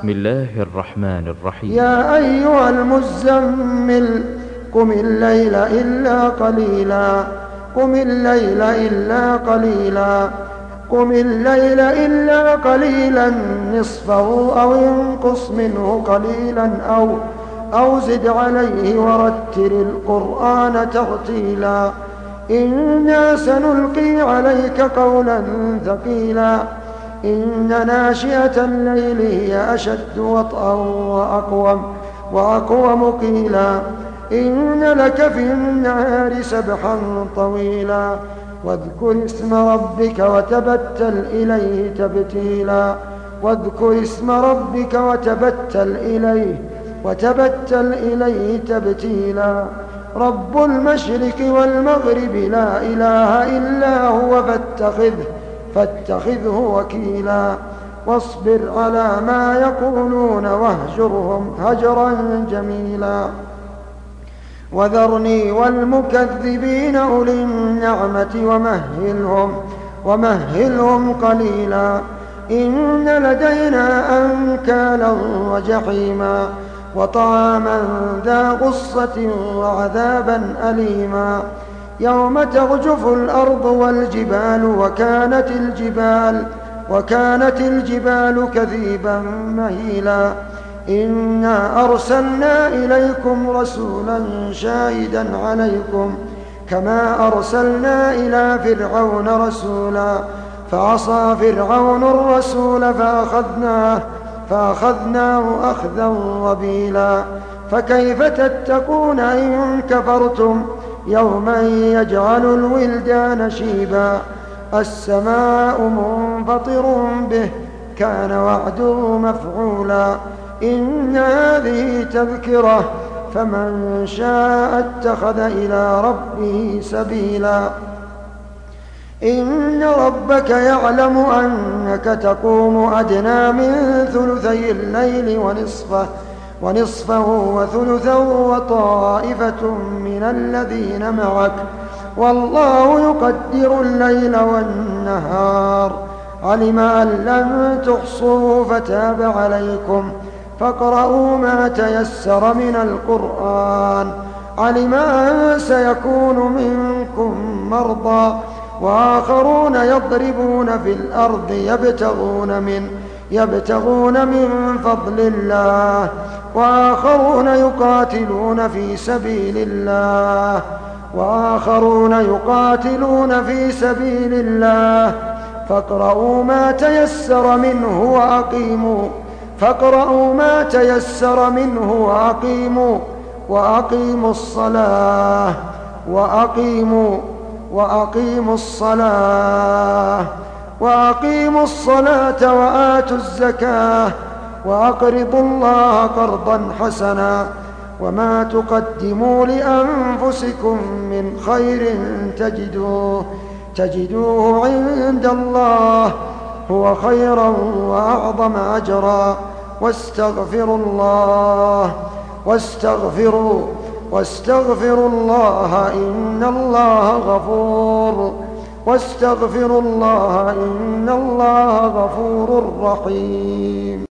بسم الله الرحمن الرحيم. يا أيها المزمل قم الليل إلا قليلا قم الليل إلا قليلا قم الليل إلا قليلا نصفه أو انقص منه قليلا أو زد عليه ورتل القرآن ترتيلا إنا سنلقي عليك قولا ثقيلا إن ناشئة الليل هي أشد وطئا وأقوم قيلا إن لك في النهار سبحا طويلا واذكر اسم ربك واذكر اسم ربك وتبتل إليه تبتيلا رب المشرق والمغرب لا إله إلا هو فاتخذه وكيلا واصبر على ما يقولون واهجرهم هجرا جميلا وذرني والمكذبين أولي النعمة ومهلهم قليلا إن لدينا أنكالا وجحيما وطعاما ذا غصة وعذابا أليما يوم ترجف الأرض والجبال وكانت الجبال كثيبا مهيلا إنا أرسلنا إليكم رسولا شاهدا عليكم كما أرسلنا إلى فرعون رسولا فعصى فرعون الرسول فأخذناه أخذا وبيلا فكيف تتقون إن كفرتم يوما يجعل الولدان شيبا السماء منفطر به كان وعده مفعولا إن هذه تذكرة فمن شاء اتخذ إلى ربه سبيلا إن ربك يعلم أنك تقوم أدنى من ثلثي الليل ونصفه وثلثه وطائفة من الذين معك والله يقدر الليل والنهار علم أن لن تحصوا فتاب عليكم فاقرؤوا ما تيسر من القرآن علم أن سيكون منكم مرضى وآخرون يضربون في الأرض يبتغون من فضل الله وآخرون يقاتلون في سبيل الله فاقرؤوا ما تيسر منه وأقيموا الصلاة وآتوا الزكاة وأقرضوا الله قرضا حسنا وما تقدموا لأنفسكم من خير تجدوه عند الله هو خيرا وأعظم أجرا واستغفروا الله إن الله غفور رحيم.